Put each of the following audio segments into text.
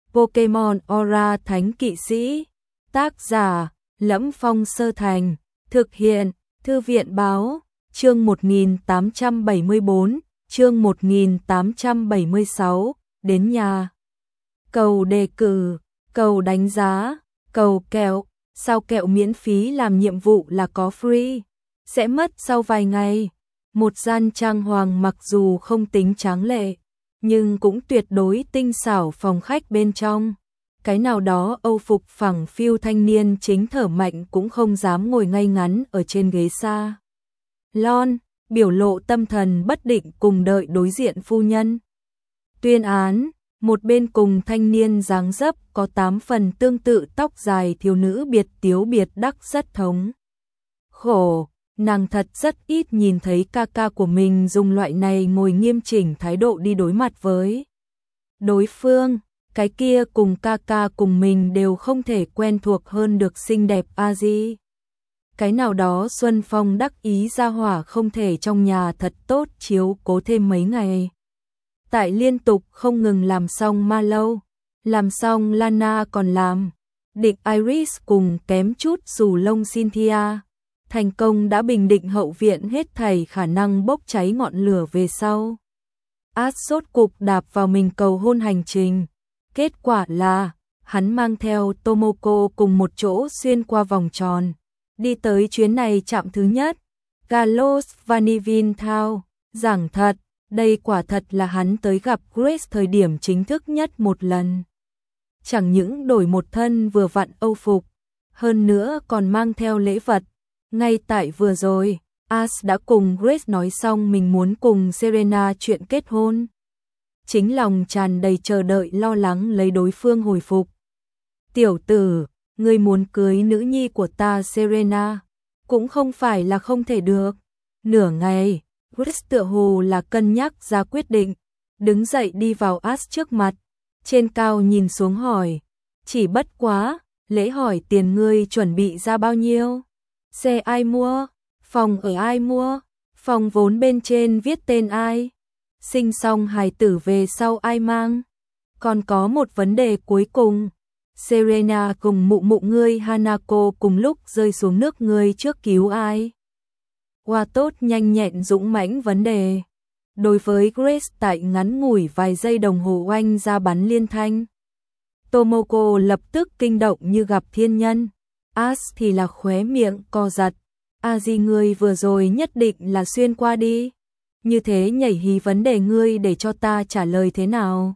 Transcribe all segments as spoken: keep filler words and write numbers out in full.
Pokemon Aura Thánh Kỵ Sĩ. Tác giả: Lẫm Phong Sơ Thành. Thực hiện: Thư viện Báo. Chương một nghìn tám trăm bảy mươi bốn, chương một nghìn tám trăm bảy mươi sáu, đến nhà. Cầu đề cử, cầu đánh giá, cầu kẹo. Sao kẹo miễn phí làm nhiệm vụ là có free, sẽ mất sau vài ngày. Một gian trang hoàng mặc dù không tính tráng lệ, nhưng cũng tuyệt đối tinh xảo. Phòng khách bên trong, cái nào đó Âu phục phẳng phiu thanh niên chính thở mạnh cũng không dám ngồi ngay ngắn ở trên ghế xa lon, biểu lộ tâm thần bất định cùng đợi đối diện phu nhân tuyên án. Một bên cùng thanh niên dáng dấp có tám phần tương tự, tóc dài, thiếu nữ biệt tiếu biệt đắc rất thống khổ. Nàng thật rất ít nhìn thấy ca ca của mình dùng loại này ngồi nghiêm chỉnh thái độ đi đối mặt với đối phương. Cái kia cùng ca ca cùng mình đều không thể quen thuộc hơn được xinh đẹp a di. Cái nào đó Xuân Phong đắc ý ra hỏa không thể trong nhà thật tốt chiếu cố thêm mấy ngày. Tại liên tục không ngừng làm xong ma lâu, làm xong Lana còn làm địch Iris cùng kém chút dù lông Cynthia. Thành công đã bình định hậu viện hết thảy khả năng bốc cháy ngọn lửa về sau. Ash sốt cục đạp vào mình cầu hôn hành trình. Kết quả là, hắn mang theo Tomoko cùng một chỗ xuyên qua vòng tròn. Đi tới chuyến này trạm thứ nhất, Galos Vanillin Town. Giảng thật, đây quả thật là hắn tới gặp Grace thời điểm chính thức nhất một lần. Chẳng những đổi một thân vừa vặn Âu phục, hơn nữa còn mang theo lễ vật. Ngay tại vừa rồi, Ash đã cùng Grace nói xong mình muốn cùng Serena chuyện kết hôn. Chính lòng tràn đầy chờ đợi lo lắng lấy đối phương hồi phục. Tiểu tử, ngươi muốn cưới nữ nhi của ta Serena, cũng không phải là không thể được. Nửa ngày, Grace tựa hồ là cân nhắc ra quyết định, đứng dậy đi vào Ash trước mặt, trên cao nhìn xuống hỏi, chỉ bất quá, lễ hỏi tiền ngươi chuẩn bị ra bao nhiêu? Xe ai mua? Phòng ở ai mua? Phòng vốn bên trên viết tên ai? Sinh xong hài tử về sau ai mang? Còn có một vấn đề cuối cùng, Serena cùng mụ mụ ngươi Hanako cùng lúc rơi xuống nước ngươi trước cứu ai? Qua tốt nhanh nhẹn dũng mãnh vấn đề. Đối với Grace tại ngắn ngủi vài giây đồng hồ oanh ra bắn liên thanh. Tomoko lập tức kinh động như gặp thiên nhân. Ash thì là khóe miệng co giật. A di ngươi vừa rồi nhất định là xuyên qua đi. Như thế nhảy hí vấn đề ngươi để cho ta trả lời thế nào?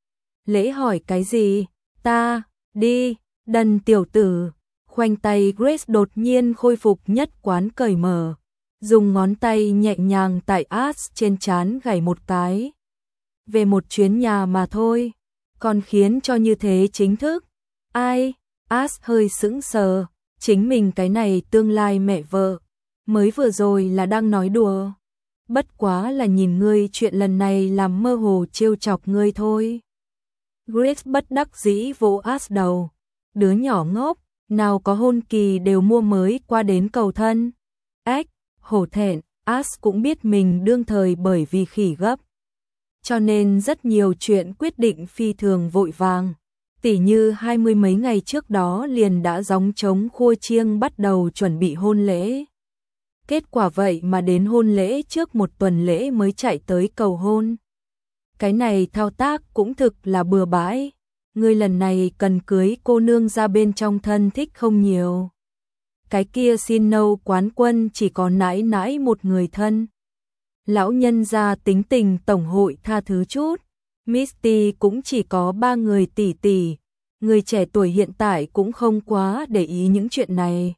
Lễ hỏi cái gì? Ta, đi, đần tiểu tử. Khoanh tay Grace đột nhiên khôi phục nhất quán cởi mở. Dùng ngón tay nhẹ nhàng tại Ash trên trán gảy một cái. Về một chuyến nhà mà thôi, còn khiến cho như thế chính thức. Ai? Ash hơi sững sờ, chính mình cái này tương lai mẹ vợ, mới vừa rồi là đang nói đùa. Bất quá là nhìn ngươi chuyện lần này làm mơ hồ trêu chọc ngươi thôi. Grace bất đắc dĩ vỗ Ash đầu. Đứa nhỏ ngốc, nào có hôn kỳ đều mua mới qua đến cầu thân. Ách, hổ thẹn, Ash cũng biết mình đương thời bởi vì khỉ gấp. Cho nên rất nhiều chuyện quyết định phi thường vội vàng. Tỉ như hai mươi mấy ngày trước đó liền đã gióng trống khua chiêng bắt đầu chuẩn bị hôn lễ. Kết quả vậy mà đến hôn lễ trước một tuần lễ mới chạy tới cầu hôn. Cái này thao tác cũng thực là bừa bãi. Ngươi lần này cần cưới cô nương ra bên trong thân thích không nhiều. Cái kia xin nâu quán quân chỉ có nãi nãi một người thân. Lão nhân gia tính tình tổng hội tha thứ chút. Misty cũng chỉ có ba người tỷ tỷ. Người trẻ tuổi hiện tại cũng không quá để ý những chuyện này.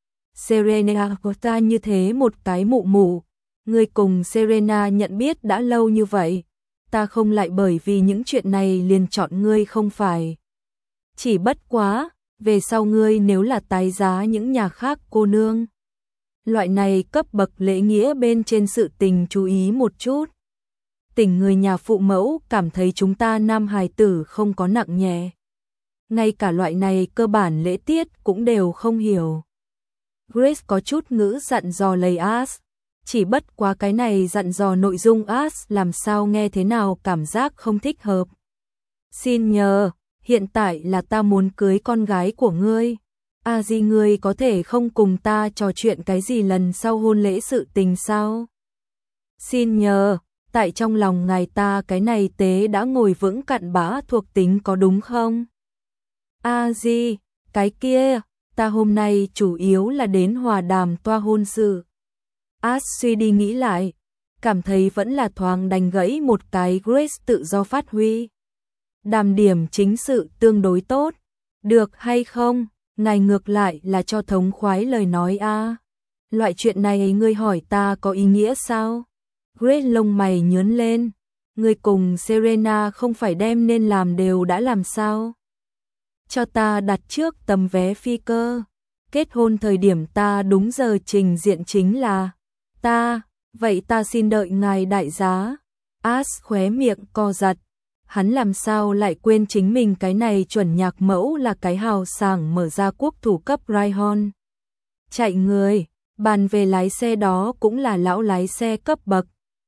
Serena có ta như thế một cái mụ mụ. Người cùng Serena nhận biết đã lâu như vậy. Ta không lại bởi vì những chuyện này liền chọn ngươi không phải. Chỉ bất quá, về sau ngươi nếu là tái giá những nhà khác cô nương. Loại này cấp bậc lễ nghĩa bên trên sự tình chú ý một chút. Tỉnh người nhà phụ mẫu cảm thấy chúng ta nam hài tử không có nặng nhẹ. Ngay cả loại này cơ bản lễ tiết cũng đều không hiểu. Grace có chút ngữ dặn dò lời Ash. Chỉ bất quá cái này dặn dò nội dung Ash làm sao nghe thế nào cảm giác không thích hợp. Xin nhờ, hiện tại là ta muốn cưới con gái của ngươi. À gì ngươi có thể không cùng ta trò chuyện cái gì lần sau hôn lễ sự tình sao? Xin nhờ, tại trong lòng ngài ta cái này tế đã ngồi vững cặn bã thuộc tính có đúng không? À gì, cái kia, ta hôm nay chủ yếu là đến hòa đàm toa hôn sự. As suy đi nghĩ lại, cảm thấy vẫn là thoáng đánh gãy một cái Grace tự do phát huy. Đàm điểm chính sự tương đối tốt, được hay không? Ngài ngược lại là cho thống khoái lời nói a. À. Loại chuyện này ngươi hỏi ta có ý nghĩa sao? Grace lông mày nhướng lên, ngươi cùng Serena không phải đem nên làm đều đã làm sao? Cho ta đặt trước tấm vé phi cơ, kết hôn thời điểm ta đúng giờ trình diện chính là ta, vậy ta xin đợi ngài đại giá. As khóe miệng co giật, hắn làm sao lại quên chính mình cái này chuẩn nhạc mẫu là cái hào sảng mở ra quốc thủ cấp Ryan. Chạy người, bàn về lái xe đó cũng là lão lái xe cấp bậc.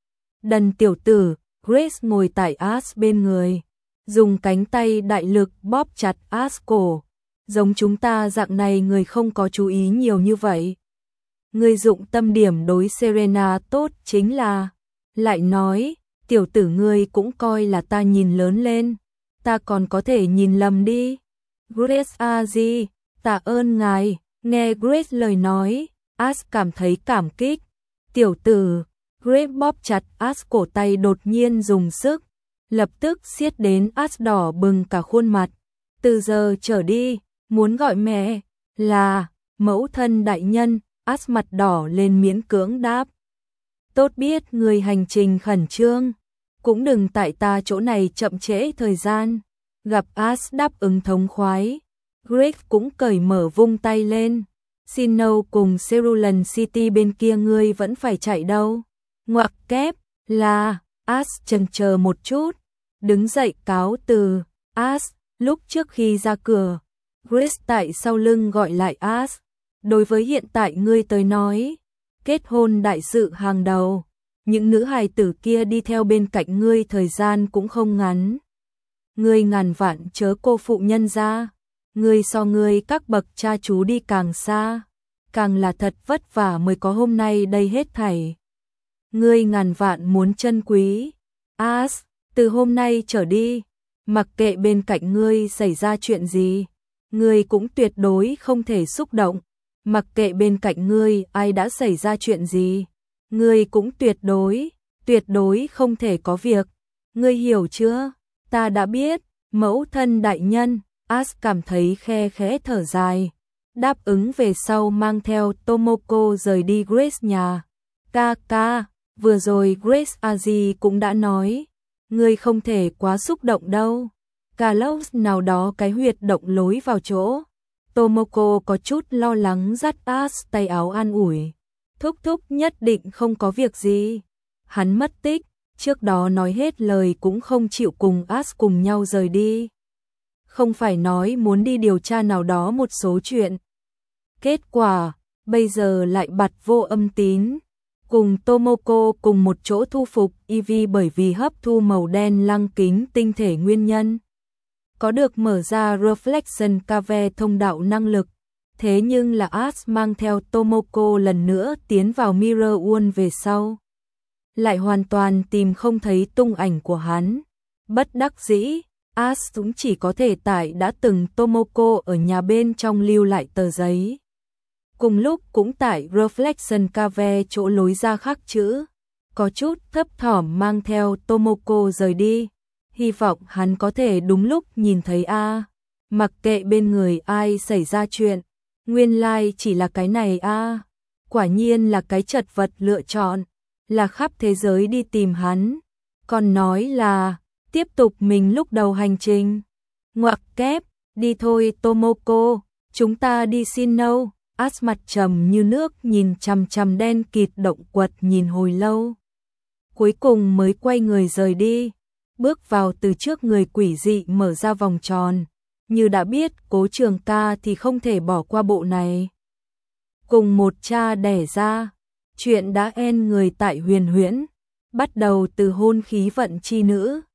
Đần tiểu tử, Grace ngồi tại As bên người, dùng cánh tay đại lực bóp chặt As cổ. Giống chúng ta dạng này người không có chú ý nhiều như vậy. Người dụng tâm điểm đối Serena tốt chính là, lại nói, tiểu tử ngươi cũng coi là ta nhìn lớn lên, ta còn có thể nhìn lầm đi. Grace a gì, tạ ơn ngài. Nghe Grace lời nói, As cảm thấy cảm kích. Tiểu tử, Grace bóp chặt As cổ tay đột nhiên dùng sức, lập tức siết đến As đỏ bừng cả khuôn mặt. Từ giờ trở đi, muốn gọi mẹ là mẫu thân đại nhân. As mặt đỏ lên miễn cưỡng đáp. Tốt biết người hành trình khẩn trương, cũng đừng tại ta chỗ này chậm trễ thời gian. Gặp As đáp ứng thống khoái, Greg cũng cởi mở vung tay lên. Sino cùng Cerulean City bên kia ngươi vẫn phải chạy đâu? Ngoặc kép là, As chần chờ một chút, đứng dậy cáo từ. As, lúc trước khi ra cửa, Greg tại sau lưng gọi lại As. Đối với hiện tại ngươi tới nói, kết hôn đại sự hàng đầu, những nữ hài tử kia đi theo bên cạnh ngươi thời gian cũng không ngắn. Ngươi ngàn vạn chớ cô phụ nhân ra, ngươi so ngươi các bậc cha chú đi càng xa, càng là thật vất vả mới có hôm nay đây hết thảy. Ngươi ngàn vạn muốn trân quý. As, từ hôm nay trở đi, mặc kệ bên cạnh ngươi xảy ra chuyện gì, ngươi cũng tuyệt đối không thể xúc động. Mặc kệ bên cạnh ngươi ai đã xảy ra chuyện gì, ngươi cũng tuyệt đối, tuyệt đối không thể có việc. Ngươi hiểu chưa? Ta đã biết, mẫu thân đại nhân. As cảm thấy khe khẽ thở dài, đáp ứng về sau mang theo Tomoko rời đi Grace nhà. Ca ca, vừa rồi Grace Aji cũng đã nói, ngươi không thể quá xúc động đâu. Carlos nào đó cái huyệt động lối vào chỗ. Tomoko có chút lo lắng dắt As tay áo an ủi. Thúc thúc nhất định không có việc gì. Hắn mất tích, trước đó nói hết lời cũng không chịu cùng As cùng nhau rời đi. Không phải nói muốn đi điều tra nào đó một số chuyện. Kết quả, bây giờ lại bặt vô âm tín. Cùng Tomoko cùng một chỗ thu phục Ivy bởi vì hấp thu màu đen lăng kính tinh thể nguyên nhân. Có được mở ra Reflection Cave thông đạo năng lực, thế nhưng là As mang theo Tomoko lần nữa tiến vào Mirror World về sau. Lại hoàn toàn tìm không thấy tung ảnh của hắn. Bất đắc dĩ, As cũng chỉ có thể tại đã từng Tomoko ở nhà bên trong lưu lại tờ giấy. Cùng lúc cũng tại Reflection Cave chỗ lối ra khắc chữ, có chút thấp thỏm mang theo Tomoko rời đi. Hy vọng hắn có thể đúng lúc nhìn thấy a. À. Mặc kệ bên người ai xảy ra chuyện, nguyên lai like chỉ là cái này a. À. Quả nhiên là cái chật vật lựa chọn, là khắp thế giới đi tìm hắn. Còn nói là tiếp tục mình lúc đầu hành trình. Ngoặc kép, đi thôi Tomoko, chúng ta đi xin nâu. As mặt trầm như nước nhìn chằm chằm đen kịt động quật nhìn hồi lâu. Cuối cùng mới quay người rời đi. Bước vào từ trước người quỷ dị mở ra vòng tròn, như đã biết Cố Trường Ca thì không thể bỏ qua bộ này. Cùng một cha đẻ ra, chuyện đã en người tại Huyền Huyễn, bắt đầu từ hôn khí vận chi nữ,